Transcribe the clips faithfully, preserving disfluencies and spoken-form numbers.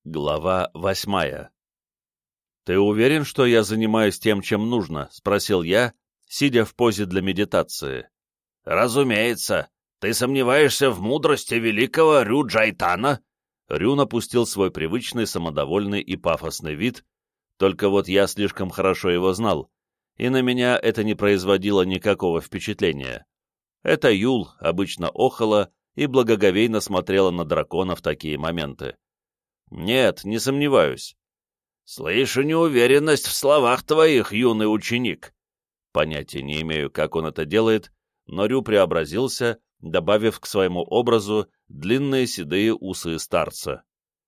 Глава восьмая. «Ты уверен, что я занимаюсь тем, чем нужно?» — спросил я, сидя в позе для медитации. «Разумеется. Ты сомневаешься в мудрости великого Рю Джайтана?» Рю напустил свой привычный, самодовольный и пафосный вид, только вот я слишком хорошо его знал, и на меня это не производило никакого впечатления. Эта Юл обычно охала и благоговейно смотрела на дракона в такие моменты. «Нет, не сомневаюсь». «Слышу неуверенность в словах твоих, юный ученик». Понятия не имею, как он это делает, но Рю преобразился, добавив к своему образу длинные седые усы старца.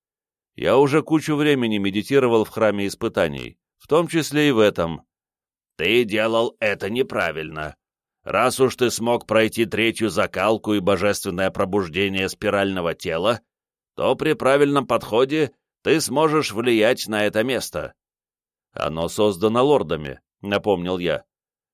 «Я уже кучу времени медитировал в храме испытаний, в том числе и в этом». «Ты делал это неправильно. Раз уж ты смог пройти третью закалку и божественное пробуждение спирального тела, то при правильном подходе ты сможешь влиять на это место». «Оно создано лордами», — напомнил я.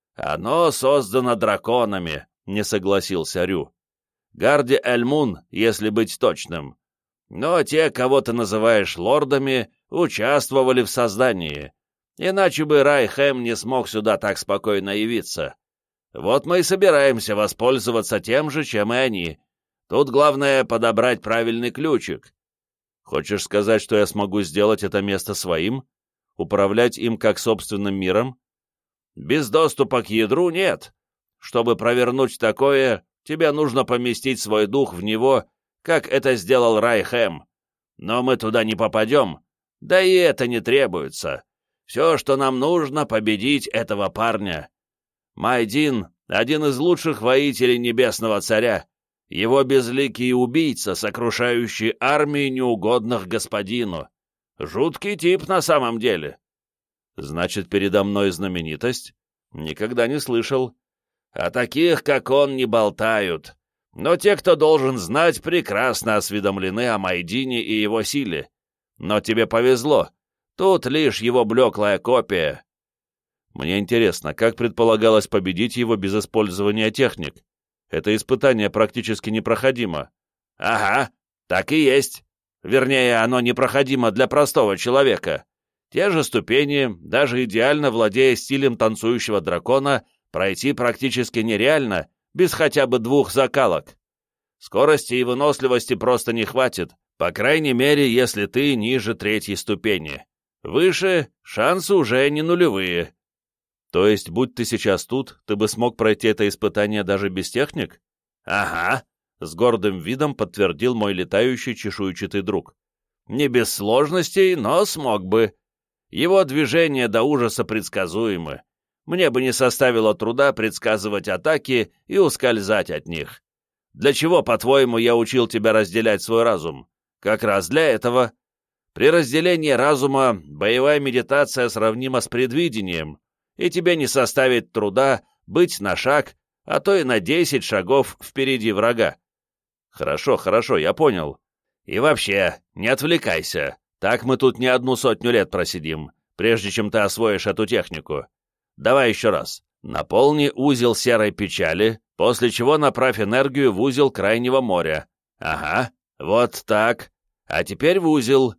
«Оно создано драконами», — не согласился Рю. «Гарди Эльмун, если быть точным. Но те, кого ты называешь лордами, участвовали в создании, иначе бы Райхэм не смог сюда так спокойно явиться. Вот мы и собираемся воспользоваться тем же, чем и они. Тут главное подобрать правильный ключик». «Хочешь сказать, что я смогу сделать это место своим? Управлять им как собственным миром?» «Без доступа к ядру нет. Чтобы провернуть такое, тебе нужно поместить свой дух в него, как это сделал Райхэм. Но мы туда не попадем, да и это не требуется. Все, что нам нужно, победить этого парня. Майдин — один из лучших воителей Небесного Царя. Его безликий убийца, сокрушающий армии неугодных господину. Жуткий тип на самом деле». «Значит, передо мной знаменитость? Никогда не слышал». «О таких, как он, не болтают. Но те, кто должен знать, прекрасно осведомлены о Майдине и его силе. Но тебе повезло. Тут лишь его блеклая копия». «Мне интересно, как предполагалось победить его без использования техник? Это испытание практически непроходимо». «Ага, так и есть. Вернее, оно непроходимо для простого человека. Те же ступени, даже идеально владея стилем танцующего дракона, пройти практически нереально, без хотя бы двух закалок. Скорости и выносливости просто не хватит, по крайней мере, если ты ниже третьей ступени. Выше шансы уже не нулевые». «То есть, будь ты сейчас тут, ты бы смог пройти это испытание даже без техник?» «Ага», — с гордым видом подтвердил мой летающий чешуйчатый друг. «Не без сложностей, но смог бы. Его движения до ужаса предсказуемы. Мне бы не составило труда предсказывать атаки и ускользать от них. Для чего, по-твоему, я учил тебя разделять свой разум? Как раз для этого. При разделении разума боевая медитация сравнима с предвидением, и тебе не составит труда быть на шаг, а то и на десять шагов впереди врага». «Хорошо, хорошо, я понял. И вообще, не отвлекайся. Так мы тут не одну сотню лет просидим, прежде чем ты освоишь эту технику. Давай еще раз. Наполни узел серой печали, после чего направь энергию в узел крайнего моря. Ага, вот так. А теперь в узел».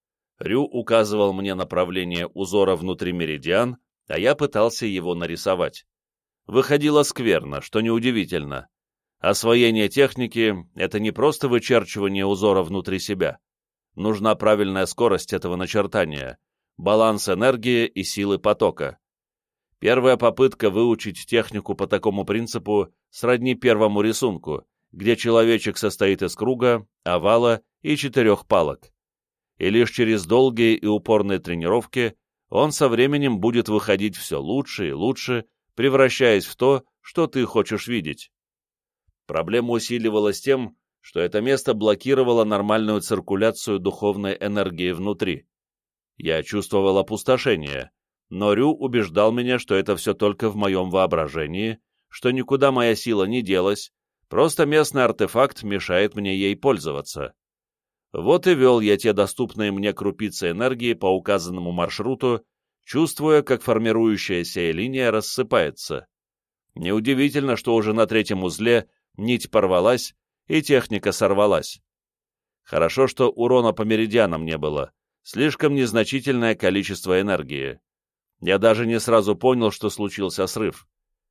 Рю указывал мне направление узора внутри меридиан, а я пытался его нарисовать. Выходило скверно, что неудивительно. Освоение техники — это не просто вычерчивание узора внутри себя. Нужна правильная скорость этого начертания, баланс энергии и силы потока. Первая попытка выучить технику по такому принципу сродни первому рисунку, где человечек состоит из круга, овала и четырех палок. И лишь через долгие и упорные тренировки он со временем будет выходить все лучше и лучше, превращаясь в то, что ты хочешь видеть. Проблема усиливалась тем, что это место блокировало нормальную циркуляцию духовной энергии внутри. Я чувствовал опустошение, но Рю убеждал меня, что это все только в моем воображении, что никуда моя сила не делась, просто местный артефакт мешает мне ей пользоваться. Вот и вел я те доступные мне крупицы энергии по указанному маршруту, чувствуя, как формирующаяся линия рассыпается. Неудивительно, что уже на третьем узле нить порвалась, и техника сорвалась. Хорошо, что урона по меридианам не было, Слишком незначительное количество энергии. Я даже не сразу понял, что случился срыв.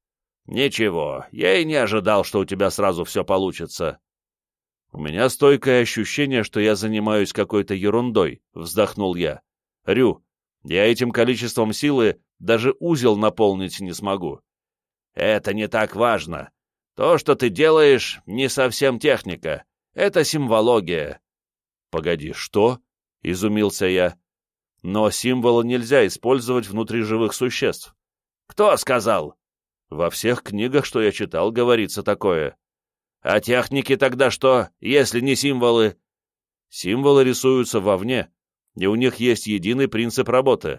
«Ничего, я и не ожидал, что у тебя сразу все получится». «У меня стойкое ощущение, что я занимаюсь какой-то ерундой», — вздохнул я. «Рю, я этим количеством силы даже узел наполнить не смогу». «Это не так важно. То, что ты делаешь, не совсем техника. Это симвология». «Погоди, что?» — изумился я. «Но символы нельзя использовать внутри живых существ». «Кто сказал?» «Во всех книгах, что я читал, говорится такое». «А техники тогда что, если не символы?» «Символы рисуются вовне, и у них есть единый принцип работы».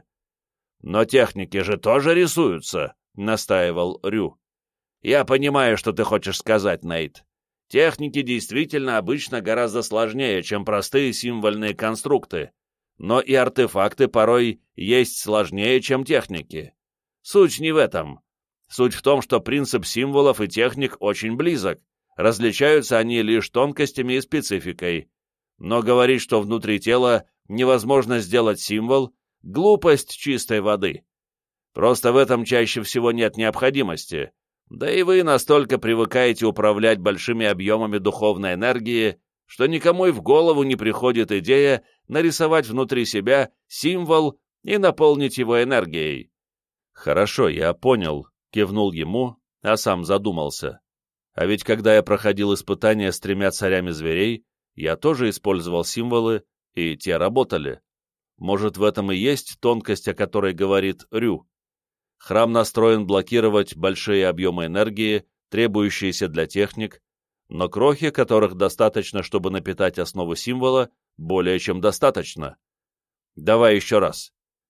«Но техники же тоже рисуются», — настаивал Рю. «Я понимаю, что ты хочешь сказать, Нейт. Техники действительно обычно гораздо сложнее, чем простые символьные конструкты, но и артефакты порой есть сложнее, чем техники. Суть не в этом. Суть в том, что принцип символов и техник очень близок, различаются они лишь тонкостями и спецификой. Но говорить, что внутри тела невозможно сделать символ, глупость чистой воды. Просто в этом чаще всего нет необходимости. Да и вы настолько привыкаете управлять большими объемами духовной энергии, что никому и в голову не приходит идея нарисовать внутри себя символ и наполнить его энергией. «Хорошо, я понял», — кивнул ему, а сам задумался. А ведь когда я проходил испытания с тремя царями зверей, я тоже использовал символы, и те работали. Может, в этом и есть тонкость, о которой говорит Рю. Храм настроен блокировать большие объемы энергии, требующиеся для техник, но крохи, которых достаточно, чтобы напитать основу символа, более чем достаточно. Давай еще раз.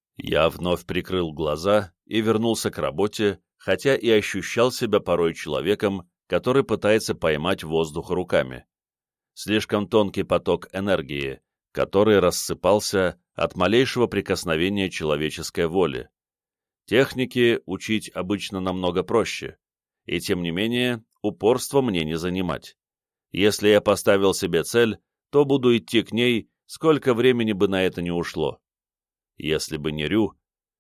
Я вновь прикрыл глаза и вернулся к работе, хотя и ощущал себя порой человеком, который пытается поймать воздух руками. Слишком тонкий поток энергии, который рассыпался от малейшего прикосновения человеческой воли. Техники учить обычно намного проще, и тем не менее упорство мне не занимать. Если я поставил себе цель, то буду идти к ней, сколько времени бы на это не ушло. Если бы не Рю,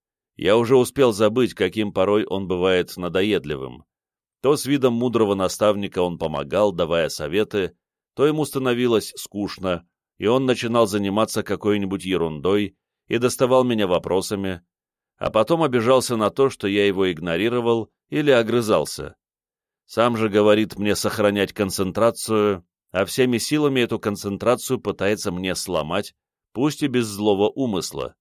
я уже успел забыть, каким порой он бывает надоедливым. То с видом мудрого наставника он помогал, давая советы, то ему становилось скучно, и он начинал заниматься какой-нибудь ерундой и доставал меня вопросами, а потом обижался на то, что я его игнорировал или огрызался. Сам же говорит мне сохранять концентрацию, а всеми силами эту концентрацию пытается мне сломать, пусть и без злого умысла.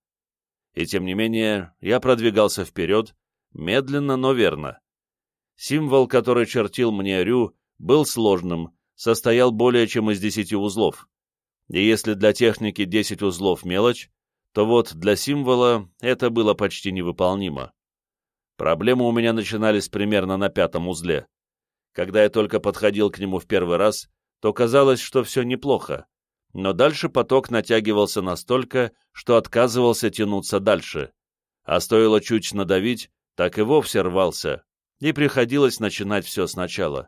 И тем не менее, я продвигался вперед, медленно, но верно. Символ, который чертил мне Рю, был сложным, состоял более чем из десяти узлов. И если для техники десять узлов мелочь, то вот для символа это было почти невыполнимо. Проблемы у меня начинались примерно на пятом узле. Когда я только подходил к нему в первый раз, то казалось, что все неплохо, но дальше поток натягивался настолько, что отказывался тянуться дальше, а стоило чуть надавить, так и вовсе рвался, и приходилось начинать все сначала.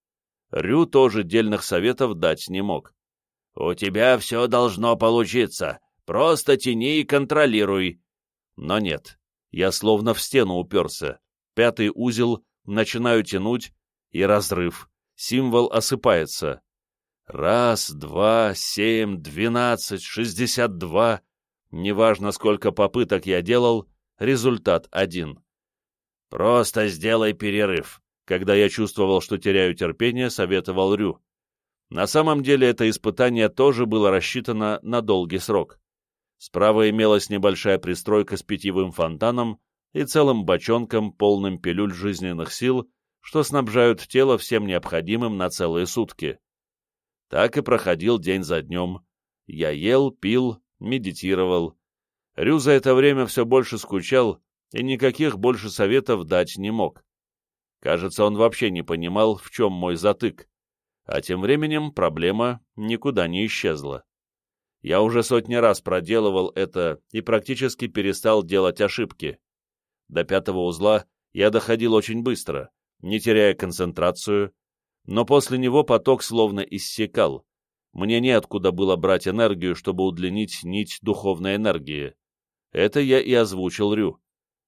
Рю тоже дельных советов дать не мог. «У тебя все должно получиться, просто тяни и контролируй». Но нет, я словно в стену уперся. Пятый узел, начинаю тянуть, и разрыв. Символ осыпается. Раз, два, семь, двенадцать, шестьдесят два. Неважно, сколько попыток я делал, результат один. «Просто сделай перерыв», когда я чувствовал, что теряю терпение, советовал Рю. На самом деле это испытание тоже было рассчитано на долгий срок. Справа имелась небольшая пристройка с питьевым фонтаном и целым бочонком, полным пилюль жизненных сил, что снабжают тело всем необходимым на целые сутки. Так и проходил день за днем. Я ел, пил, медитировал. Рю за это время все больше скучал и никаких больше советов дать не мог. Кажется, он вообще не понимал, в чем мой затык. А тем временем проблема никуда не исчезла. Я уже сотни раз проделывал это и практически перестал делать ошибки. До пятого узла я доходил очень быстро, не теряя концентрацию, но после него поток словно иссякал. Мне неоткуда было брать энергию, чтобы удлинить нить духовной энергии. Это я и озвучил Рю.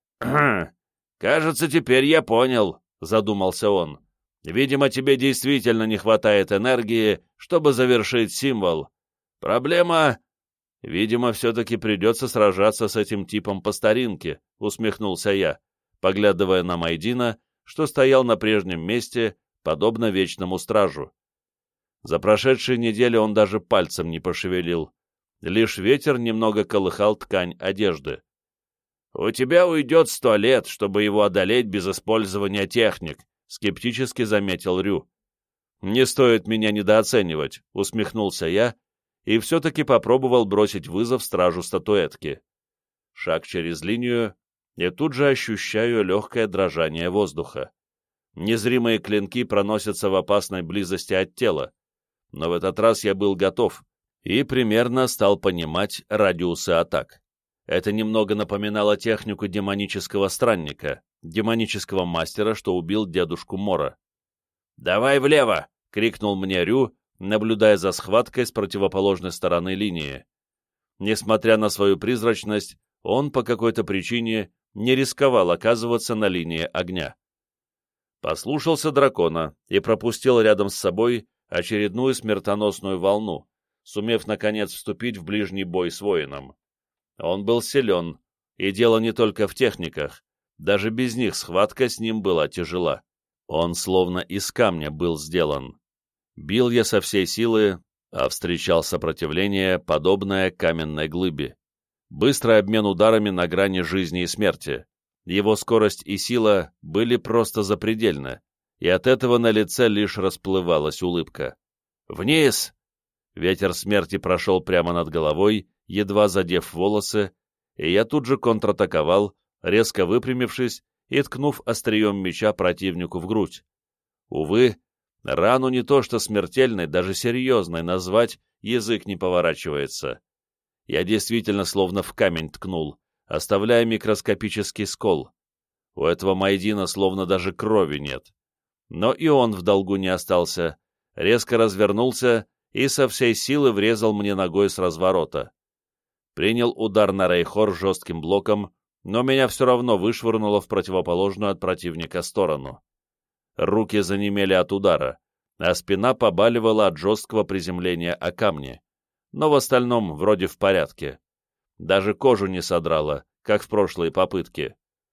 «Кажется, теперь я понял», — задумался он. «Видимо, тебе действительно не хватает энергии, чтобы завершить символ. Проблема...» «Видимо, все-таки придется сражаться с этим типом по старинке», — усмехнулся я, поглядывая на Майдина, что стоял на прежнем месте, подобно вечному стражу. За прошедшие недели он даже пальцем не пошевелил. Лишь ветер немного колыхал ткань одежды. «У тебя уйдет сто лет, чтобы его одолеть без использования техник», — скептически заметил Рю. «Не стоит меня недооценивать», — усмехнулся я, и все-таки попробовал бросить вызов стражу статуэтки. Шаг через линию, и тут же ощущаю легкое дрожание воздуха. Незримые клинки проносятся в опасной близости от тела, но в этот раз я был готов и примерно стал понимать радиусы атак. Это немного напоминало технику демонического странника, демонического мастера, что убил дедушку Мора. «Давай влево!» — крикнул мне Рю, наблюдая за схваткой с противоположной стороны линии. Несмотря на свою призрачность, он по какой-то причине не рисковал оказываться на линии огня. Послушался дракона и пропустил рядом с собой очередную смертоносную волну, сумев, наконец, вступить в ближний бой с воином. Он был силен, и дело не только в техниках, даже без них схватка с ним была тяжела. Он словно из камня был сделан. Бил я со всей силы, а встречал сопротивление, подобное каменной глыбе. Быстрый обмен ударами на грани жизни и смерти. Его скорость и сила были просто запредельны, и от этого на лице лишь расплывалась улыбка. «Вниз!» Ветер смерти прошел прямо над головой, едва задев волосы, и я тут же контратаковал, резко выпрямившись и ткнув острием меча противнику в грудь. Увы, рану не то что смертельной, даже серьезной назвать язык не поворачивается. Я действительно словно в камень ткнул, оставляя микроскопический скол. У этого Майдина словно даже крови нет. Но и он в долгу не остался, резко развернулся и со всей силы врезал мне ногой с разворота. Принял удар на Рейхор жестким блоком, но меня все равно вышвырнуло в противоположную от противника сторону. Руки занемели от удара, а спина побаливала от жесткого приземления о камни, но в остальном вроде в порядке. Даже кожу не содрало, как в прошлой попытке.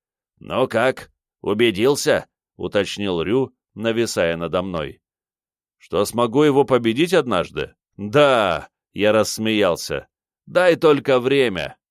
«Ну как, убедился?» — уточнил Рю, нависая надо мной. «Что смогу его победить однажды?» «Да!» — я рассмеялся. «Дай только время!»